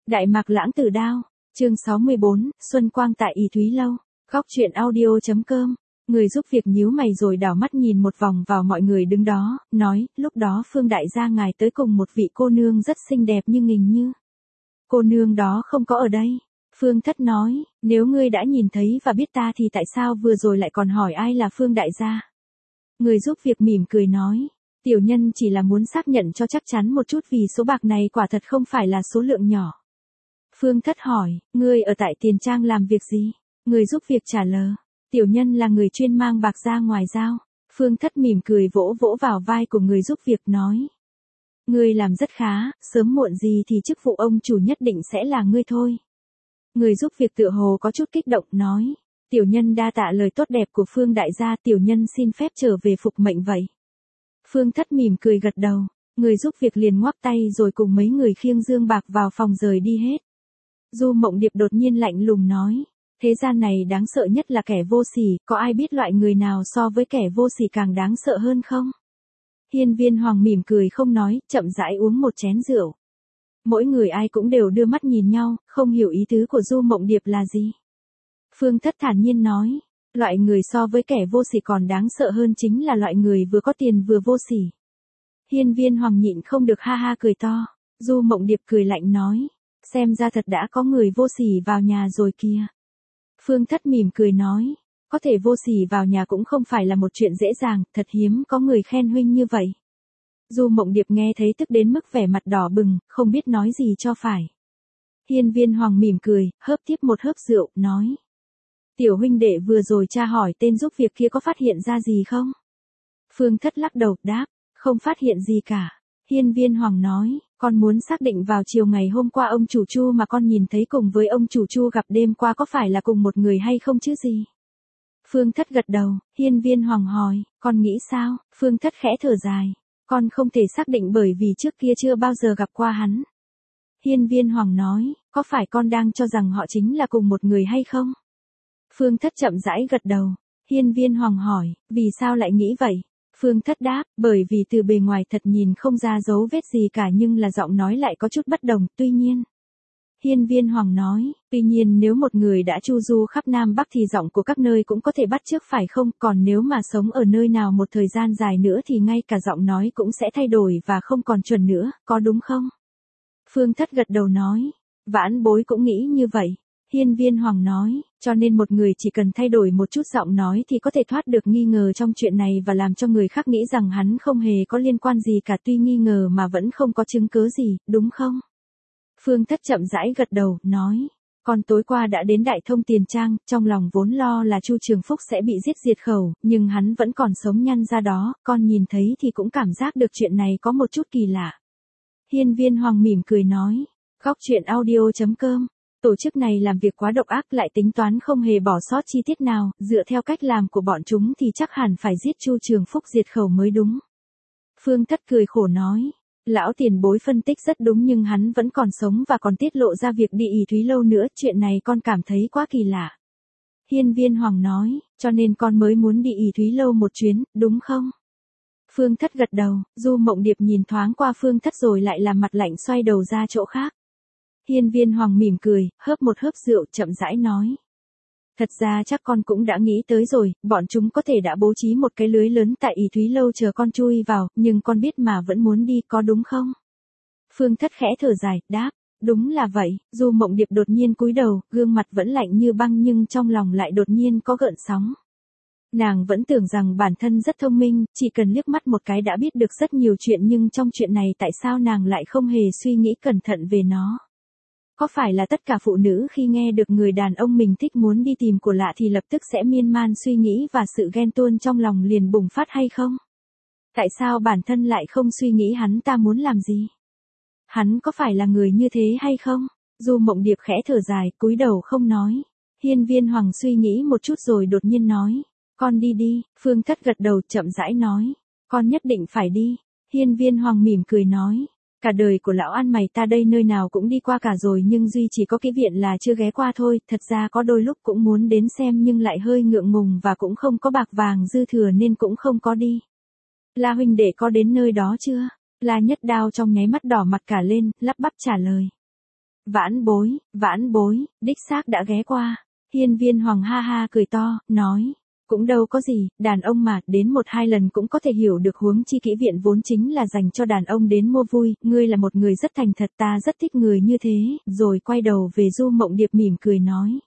Đại Mạc Lãng Tử Đao, chương 64, Xuân Quang tại Y Thúy Lâu, góc truyện audio.com. Người giúp việc nhíu mày rồi đảo mắt nhìn một vòng vào mọi người đứng đó, nói, lúc đó Phương đại gia ngài tới cùng một vị cô nương rất xinh đẹp nhưng hình như cô nương đó không có ở đây. Phương Thất nói, nếu ngươi đã nhìn thấy và biết ta thì tại sao vừa rồi lại còn hỏi ai là Phương đại gia? Người giúp việc mỉm cười nói, tiểu nhân chỉ là muốn xác nhận cho chắc chắn một chút vì số bạc này quả thật không phải là số lượng nhỏ. Phương Thất hỏi, ngươi ở tại tiền trang làm việc gì? Người giúp việc trả lời, tiểu nhân là người chuyên mang bạc ra ngoài giao. Phương Thất mỉm cười vỗ vỗ vào vai của người giúp việc nói, ngươi làm rất khá, sớm muộn gì thì chức vụ ông chủ nhất định sẽ là ngươi thôi. Người giúp việc tựa hồ có chút kích động nói, tiểu nhân đa tạ lời tốt đẹp của Phương đại gia, tiểu nhân xin phép trở về phục mệnh vậy. Phương Thất mỉm cười gật đầu, người giúp việc liền ngoắc tay rồi cùng mấy người khiêng dương bạc vào phòng rời đi hết. Du Mộng Điệp đột nhiên lạnh lùng nói, thế gian này đáng sợ nhất là kẻ vô sỉ, có ai biết loại người nào so với kẻ vô sỉ càng đáng sợ hơn không? Hiên Viên Hoàng mỉm cười không nói, chậm rãi uống một chén rượu. Mỗi người ai cũng đều đưa mắt nhìn nhau, không hiểu ý tứ của Du Mộng Điệp là gì. Phương Thất thản nhiên nói, loại người so với kẻ vô sỉ còn đáng sợ hơn chính là loại người vừa có tiền vừa vô sỉ. Hiên Viên Hoàng nhịn không được ha ha cười to. Du Mộng Điệp cười lạnh nói, xem ra thật đã có người vô sỉ vào nhà rồi kìa. Phương Thất mỉm cười nói, có thể vô sỉ vào nhà cũng không phải là một chuyện dễ dàng, thật hiếm có người khen huynh như vậy. Du Mộng Điệp nghe thấy tức đến mức vẻ mặt đỏ bừng, không biết nói gì cho phải. Hiên Viên Hoàng mỉm cười, hớp tiếp một hớp rượu, nói, tiểu huynh đệ vừa rồi tra hỏi tên giúp việc kia có phát hiện ra gì không? Phương Thất lắc đầu, đáp, không phát hiện gì cả. Hiên Viên Hoàng nói, con muốn xác định vào chiều ngày hôm qua ông chủ Chu mà con nhìn thấy cùng với ông chủ Chu gặp đêm qua có phải là cùng một người hay không chứ gì? Phương Thất gật đầu. Hiên Viên Hoàng hỏi, con nghĩ sao? Phương Thất khẽ thở dài, con không thể xác định bởi vì trước kia chưa bao giờ gặp qua hắn. Hiên Viên Hoàng nói, có phải con đang cho rằng họ chính là cùng một người hay không? Phương Thất chậm rãi gật đầu. Hiên Viên Hoàng hỏi, vì sao lại nghĩ vậy? Phương Thất đáp, bởi vì từ bề ngoài thật nhìn không ra dấu vết gì cả nhưng là giọng nói lại có chút bất đồng, tuy nhiên. Hiên Viên Hoàng nói, tuy nhiên nếu một người đã chu du khắp Nam Bắc thì giọng của các nơi cũng có thể bắt chước phải không, còn nếu mà sống ở nơi nào một thời gian dài nữa thì ngay cả giọng nói cũng sẽ thay đổi và không còn chuẩn nữa, có đúng không? Phương Thất gật đầu nói, vãn bối cũng nghĩ như vậy. Hiên Viên Hoàng nói, cho nên một người chỉ cần thay đổi một chút giọng nói thì có thể thoát được nghi ngờ trong chuyện này và làm cho người khác nghĩ rằng hắn không hề có liên quan gì cả tuy nghi ngờ mà vẫn không có chứng cứ gì, đúng không? Phương Thất chậm rãi gật đầu, nói, con tối qua đã đến Đại Thông Tiền Trang, trong lòng vốn lo là Chu Trường Phúc sẽ bị giết diệt khẩu, nhưng hắn vẫn còn sống nhăn ra đó, con nhìn thấy thì cũng cảm giác được chuyện này có một chút kỳ lạ. Hiên Viên Hoàng mỉm cười nói, góc truyện audio.com. Tổ chức này làm việc quá độc ác lại tính toán không hề bỏ sót chi tiết nào, dựa theo cách làm của bọn chúng thì chắc hẳn phải giết Chu Trường Phúc diệt khẩu mới đúng. Phương Thất cười khổ nói, lão tiền bối phân tích rất đúng nhưng hắn vẫn còn sống và còn tiết lộ ra việc đi Y Thúy Lâu nữa, chuyện này con cảm thấy quá kỳ lạ. Hiên Viên Hoàng nói, cho nên con mới muốn đi Y Thúy Lâu một chuyến, đúng không? Phương Thất gật đầu. Du Mộng Điệp nhìn thoáng qua Phương Thất rồi lại làm mặt lạnh xoay đầu ra chỗ khác. Hiên Viên Hoàng mỉm cười, hớp một hớp rượu chậm rãi nói. Thật ra chắc con cũng đã nghĩ tới rồi, bọn chúng có thể đã bố trí một cái lưới lớn tại Y Thúy Lâu chờ con chui vào, nhưng con biết mà vẫn muốn đi, có đúng không? Phương Thất khẽ thở dài, đáp, đúng là vậy. Du Mộng Điệp đột nhiên cúi đầu, gương mặt vẫn lạnh như băng nhưng trong lòng lại đột nhiên có gợn sóng. Nàng vẫn tưởng rằng bản thân rất thông minh, chỉ cần liếc mắt một cái đã biết được rất nhiều chuyện nhưng trong chuyện này tại sao nàng lại không hề suy nghĩ cẩn thận về nó? Có phải là tất cả phụ nữ khi nghe được người đàn ông mình thích muốn đi tìm của lạ thì lập tức sẽ miên man suy nghĩ và sự ghen tuông trong lòng liền bùng phát hay không? Tại sao bản thân lại không suy nghĩ hắn ta muốn làm gì? Hắn có phải là người như thế hay không? Du Mộng Điệp khẽ thở dài, cúi đầu không nói. Hiên Viên Hoàng suy nghĩ một chút rồi đột nhiên nói, con đi đi. Phương Thất gật đầu chậm rãi nói, con nhất định phải đi. Hiên Viên Hoàng mỉm cười nói, cả đời của lão ăn mày ta đây nơi nào cũng đi qua cả rồi nhưng duy chỉ có cái viện là chưa ghé qua thôi, thật ra có đôi lúc cũng muốn đến xem nhưng lại hơi ngượng ngùng và cũng không có bạc vàng dư thừa nên cũng không có đi. La huynh đệ có đến nơi đó chưa? La Nhất Đao trong nháy mắt đỏ mặt cả lên, lắp bắp trả lời. Vãn bối, đích xác đã ghé qua. Hiên Viên Hoàng ha ha cười to, nói. Cũng đâu có gì, đàn ông mà, đến 1-2 lần cũng có thể hiểu được, huống chi kỹ viện vốn chính là dành cho đàn ông đến mua vui, ngươi là một người rất thành thật, ta rất thích người như thế, rồi quay đầu về Du Mộng Điệp mỉm cười nói.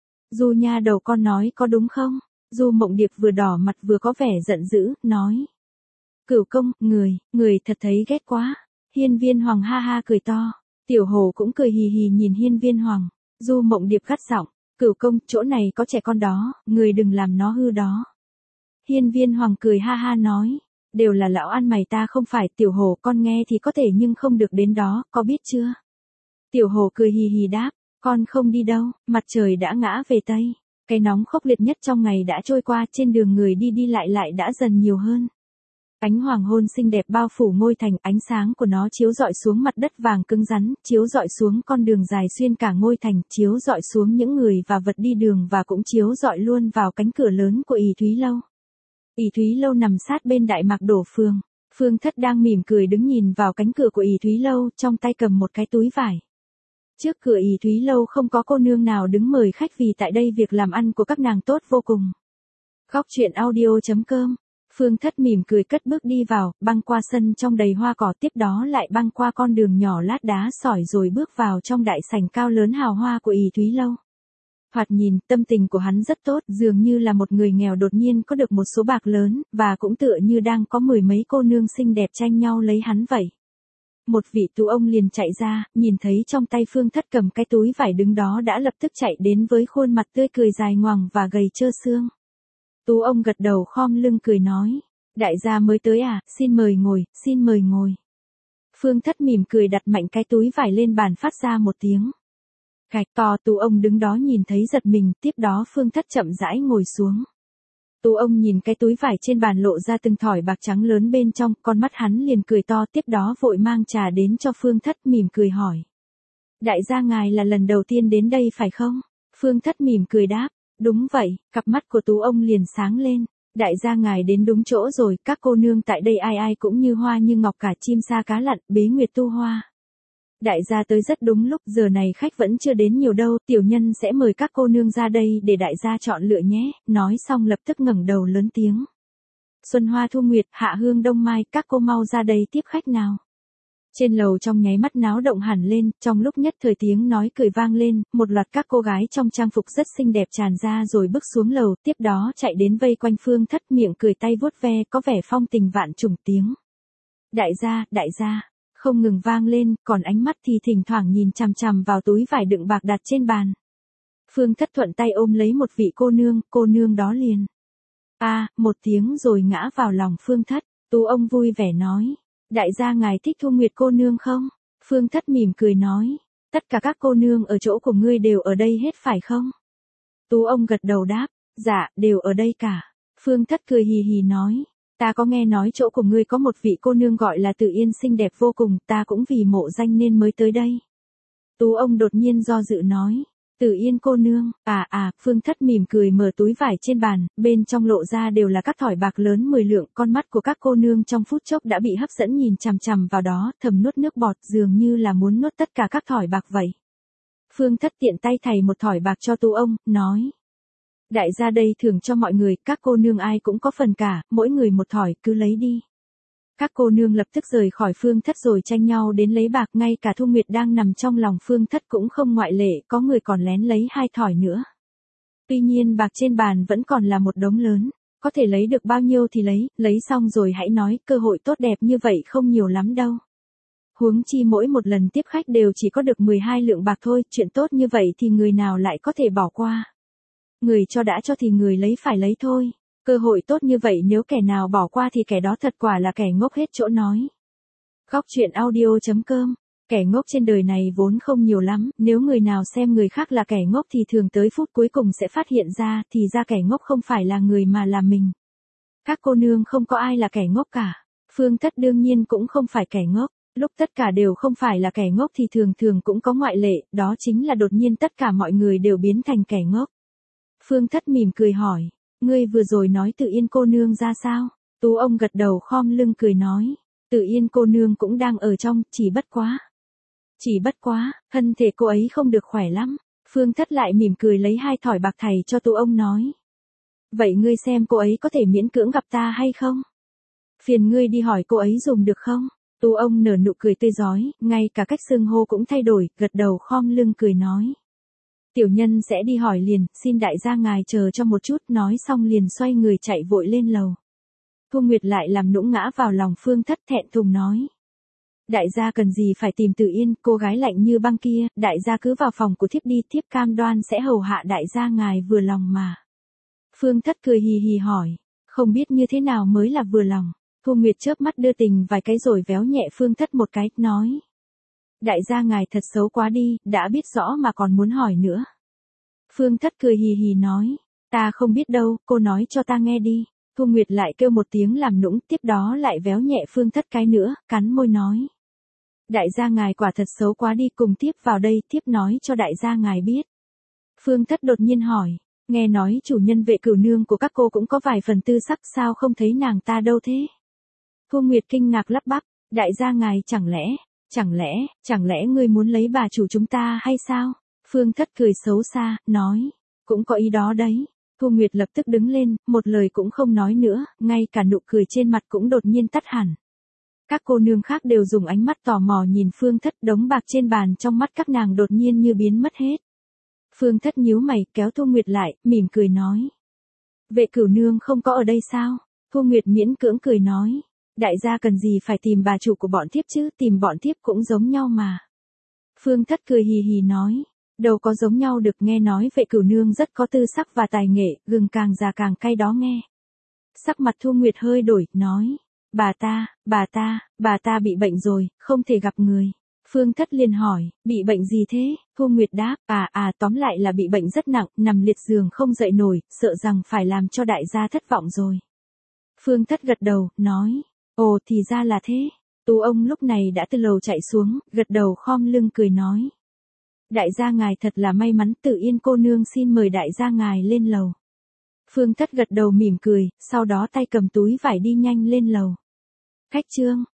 Du nha đầu con nói có đúng không? Du Mộng Điệp vừa đỏ mặt vừa có vẻ giận dữ, nói. Cửu công, người thật thấy ghét quá. Hiên Viên Hoàng ha ha cười to. Tiểu Hồ cũng cười hì hì nhìn Hiên Viên Hoàng. Du Mộng Điệp gắt giọng. Cửu công, chỗ này có trẻ con đó, người đừng làm nó hư đó. Hiên Viên Hoàng cười ha ha nói. Đều là lão ăn mày, ta không phải. Tiểu Hồ, con nghe thì có thể nhưng không được đến đó, có biết chưa? Tiểu Hồ cười hì hì đáp. Con không đi đâu, mặt trời đã ngã về Tây. Cái nóng khốc liệt nhất trong ngày đã trôi qua, trên đường người đi đi lại đã dần nhiều hơn. Ánh hoàng hôn xinh đẹp bao phủ ngôi thành, ánh sáng của nó chiếu rọi xuống mặt đất vàng cứng rắn, chiếu rọi xuống con đường dài xuyên cả ngôi thành, chiếu rọi xuống những người và vật đi đường và cũng chiếu rọi luôn vào cánh cửa lớn của ỷ Thúy Lâu. ỷ Thúy Lâu nằm sát bên Đại Mạc Đổ Phường. Phương Thất đang mỉm cười đứng nhìn vào cánh cửa của ỷ Thúy Lâu, trong tay cầm một cái túi vải. Trước cửa ỷ Thúy Lâu không có cô nương nào đứng mời khách vì tại đây việc làm ăn của các nàng tốt vô cùng. Khóc chuyện audio.com. Phương Thất mỉm cười cất bước đi vào, băng qua sân trong đầy hoa cỏ, tiếp đó lại băng qua con đường nhỏ lát đá sỏi rồi bước vào trong đại sảnh cao lớn hào hoa của ỷ Thúy Lâu. Thoạt nhìn, tâm tình của hắn rất tốt, dường như là một người nghèo đột nhiên có được một số bạc lớn, và cũng tựa như đang có 10 mấy cô nương xinh đẹp tranh nhau lấy hắn vậy. Một vị tú ông liền chạy ra, nhìn thấy trong tay Phương Thất cầm cái túi vải đứng đó đã lập tức chạy đến với khuôn mặt tươi cười dài ngoằng và gầy trơ xương. Tú ông gật đầu khom lưng cười nói, đại gia mới tới à, xin mời ngồi. Phương Thất mỉm cười đặt mạnh cái túi vải lên bàn phát ra một tiếng. Gạch to, tú ông đứng đó nhìn thấy giật mình, tiếp đó Phương Thất chậm rãi ngồi xuống. Tú ông nhìn cái túi vải trên bàn lộ ra từng thỏi bạc trắng lớn bên trong, con mắt hắn liền cười to, tiếp đó vội mang trà đến cho Phương Thất mỉm cười hỏi. Đại gia ngài là lần đầu tiên đến đây phải không? Phương Thất mỉm cười đáp. Đúng vậy, cặp mắt của tú ông liền sáng lên. Đại gia ngài đến đúng chỗ rồi, các cô nương tại đây ai ai cũng như hoa như ngọc, cả chim sa cá lặn, bế nguyệt tu hoa. Đại gia tới rất đúng lúc, giờ này khách vẫn chưa đến nhiều đâu, tiểu nhân sẽ mời các cô nương ra đây để đại gia chọn lựa nhé. Nói xong lập tức ngẩng đầu lớn tiếng. Xuân hoa thu nguyệt, hạ hương đông mai, các cô mau ra đây tiếp khách nào. Trên lầu trong nháy mắt náo động hẳn lên, trong lúc nhất thời tiếng nói cười vang lên, một loạt các cô gái trong trang phục rất xinh đẹp tràn ra rồi bước xuống lầu, tiếp đó chạy đến vây quanh Phương Thất, miệng cười tay vuốt ve, có vẻ phong tình vạn trùng tiếng. Đại gia, không ngừng vang lên, còn ánh mắt thì thỉnh thoảng nhìn chằm chằm vào túi vải đựng bạc đặt trên bàn. Phương Thất thuận tay ôm lấy một vị cô nương đó liền. Một tiếng rồi ngã vào lòng Phương Thất, tú ông vui vẻ nói. Đại gia ngài thích Thu Nguyệt cô nương không? Phương Thất mỉm cười nói. Tất cả các cô nương ở chỗ của ngươi đều ở đây hết phải không? Tú ông gật đầu đáp. Dạ, đều ở đây cả. Phương Thất cười hì hì nói. Ta có nghe nói chỗ của ngươi có một vị cô nương gọi là Tử Yên xinh đẹp vô cùng, ta cũng vì mộ danh nên mới tới đây. Tú ông đột nhiên do dự nói. Tử Yên cô nương, Phương Thất mỉm cười mở túi vải trên bàn, bên trong lộ ra đều là các thỏi bạc lớn 10 lượng, con mắt của các cô nương trong phút chốc đã bị hấp dẫn nhìn chằm chằm vào đó, thầm nuốt nước bọt, dường như là muốn nuốt tất cả các thỏi bạc vậy. Phương Thất tiện tay thày một thỏi bạc cho tú ông, nói. Đại gia đây thưởng cho mọi người, các cô nương ai cũng có phần cả, mỗi người một thỏi, cứ lấy đi. Các cô nương lập tức rời khỏi Phương Thất rồi tranh nhau đến lấy bạc, ngay cả Thu Nguyệt đang nằm trong lòng Phương Thất cũng không ngoại lệ, có người còn lén lấy 2 thỏi nữa. Tuy nhiên bạc trên bàn vẫn còn là một đống lớn, có thể lấy được bao nhiêu thì lấy xong rồi hãy nói, cơ hội tốt đẹp như vậy không nhiều lắm đâu. Huống chi mỗi một lần tiếp khách đều chỉ có được 12 lượng bạc thôi, chuyện tốt như vậy thì người nào lại có thể bỏ qua. Người cho đã cho thì người lấy phải lấy thôi. Cơ hội tốt như vậy nếu kẻ nào bỏ qua thì kẻ đó thật quả là kẻ ngốc hết chỗ nói. Khóc chuyện audio.com. Kẻ ngốc trên đời này vốn không nhiều lắm, nếu người nào xem người khác là kẻ ngốc thì thường tới phút cuối cùng sẽ phát hiện ra, thì ra kẻ ngốc không phải là người mà là mình. Các cô nương không có ai là kẻ ngốc cả. Phương Thất đương nhiên cũng không phải kẻ ngốc. Lúc tất cả đều không phải là kẻ ngốc thì thường thường cũng có ngoại lệ, đó chính là đột nhiên tất cả mọi người đều biến thành kẻ ngốc. Phương Thất mỉm cười hỏi. Ngươi vừa rồi nói Tử Yên cô nương ra sao? Tú ông gật đầu khom lưng cười nói. Tử Yên cô nương cũng đang ở trong, chỉ bất quá. Chỉ bất quá, thân thể cô ấy không được khỏe lắm. Phương Thất lại mỉm cười lấy 2 thỏi bạc thầy cho Tú ông nói. Vậy ngươi xem cô ấy có thể miễn cưỡng gặp ta hay không? Phiền ngươi đi hỏi cô ấy dùng được không? Tú ông nở nụ cười tươi rói, ngay cả cách xưng hô cũng thay đổi, gật đầu khom lưng cười nói. Tiểu nhân sẽ đi hỏi liền, xin đại gia ngài chờ cho một chút, nói xong liền xoay người chạy vội lên lầu. Thu Nguyệt lại làm nũng ngã vào lòng Phương Thất thẹn thùng nói. Đại gia cần gì phải tìm Từ Yên, cô gái lạnh như băng kia, đại gia cứ vào phòng của thiếp đi, thiếp cam đoan sẽ hầu hạ đại gia ngài vừa lòng mà. Phương Thất cười hì hì hỏi, không biết như thế nào mới là vừa lòng. Thu Nguyệt chớp mắt đưa tình vài cái rồi véo nhẹ Phương Thất một cái, nói. Đại gia ngài thật xấu quá đi, đã biết rõ mà còn muốn hỏi nữa. Phương Thất cười hì hì nói, ta không biết đâu, cô nói cho ta nghe đi. Thu Nguyệt lại kêu một tiếng làm nũng, tiếp đó lại véo nhẹ Phương Thất cái nữa, cắn môi nói. Đại gia ngài quả thật xấu quá đi, cùng tiếp vào đây, tiếp nói cho đại gia ngài biết. Phương Thất đột nhiên hỏi, nghe nói chủ nhân Vệ Cửu nương của các cô cũng có vài phần tư sắc, sao không thấy nàng ta đâu thế? Thu Nguyệt kinh ngạc lắp bắp, đại gia ngài chẳng lẽ ngươi muốn lấy bà chủ chúng ta hay sao? Phương Thất cười xấu xa, nói, cũng có ý đó đấy. Thu Nguyệt lập tức đứng lên, một lời cũng không nói nữa, ngay cả nụ cười trên mặt cũng đột nhiên tắt hẳn. Các cô nương khác đều dùng ánh mắt tò mò nhìn Phương Thất, đống bạc trên bàn trong mắt các nàng đột nhiên như biến mất hết. Phương Thất nhíu mày, kéo Thu Nguyệt lại, mỉm cười nói. Vệ Cửu nương không có ở đây sao? Thu Nguyệt miễn cưỡng cười nói. Đại gia cần gì phải tìm bà chủ của bọn thiếp chứ, tìm bọn thiếp cũng giống nhau mà. Phương Thất cười hì hì nói. Đâu có giống nhau được, nghe nói Vệ Cửu nương rất có tư sắc và tài nghệ, gừng càng già càng cay đó nghe. Sắc mặt Thu Nguyệt hơi đổi, nói. Bà ta bị bệnh rồi, không thể gặp người. Phương Thất liền hỏi, bị bệnh gì thế? Thu Nguyệt đáp, tóm lại là bị bệnh rất nặng, nằm liệt giường không dậy nổi, sợ rằng phải làm cho đại gia thất vọng rồi. Phương Thất gật đầu, nói, ồ thì ra là thế. Tú ông lúc này đã từ lầu chạy xuống, gật đầu khom lưng cười nói. Đại gia ngài thật là may mắn, Tử Yên cô nương xin mời đại gia ngài lên lầu. Phương Thất gật đầu mỉm cười, sau đó tay cầm túi vải đi nhanh lên lầu. Khách trương.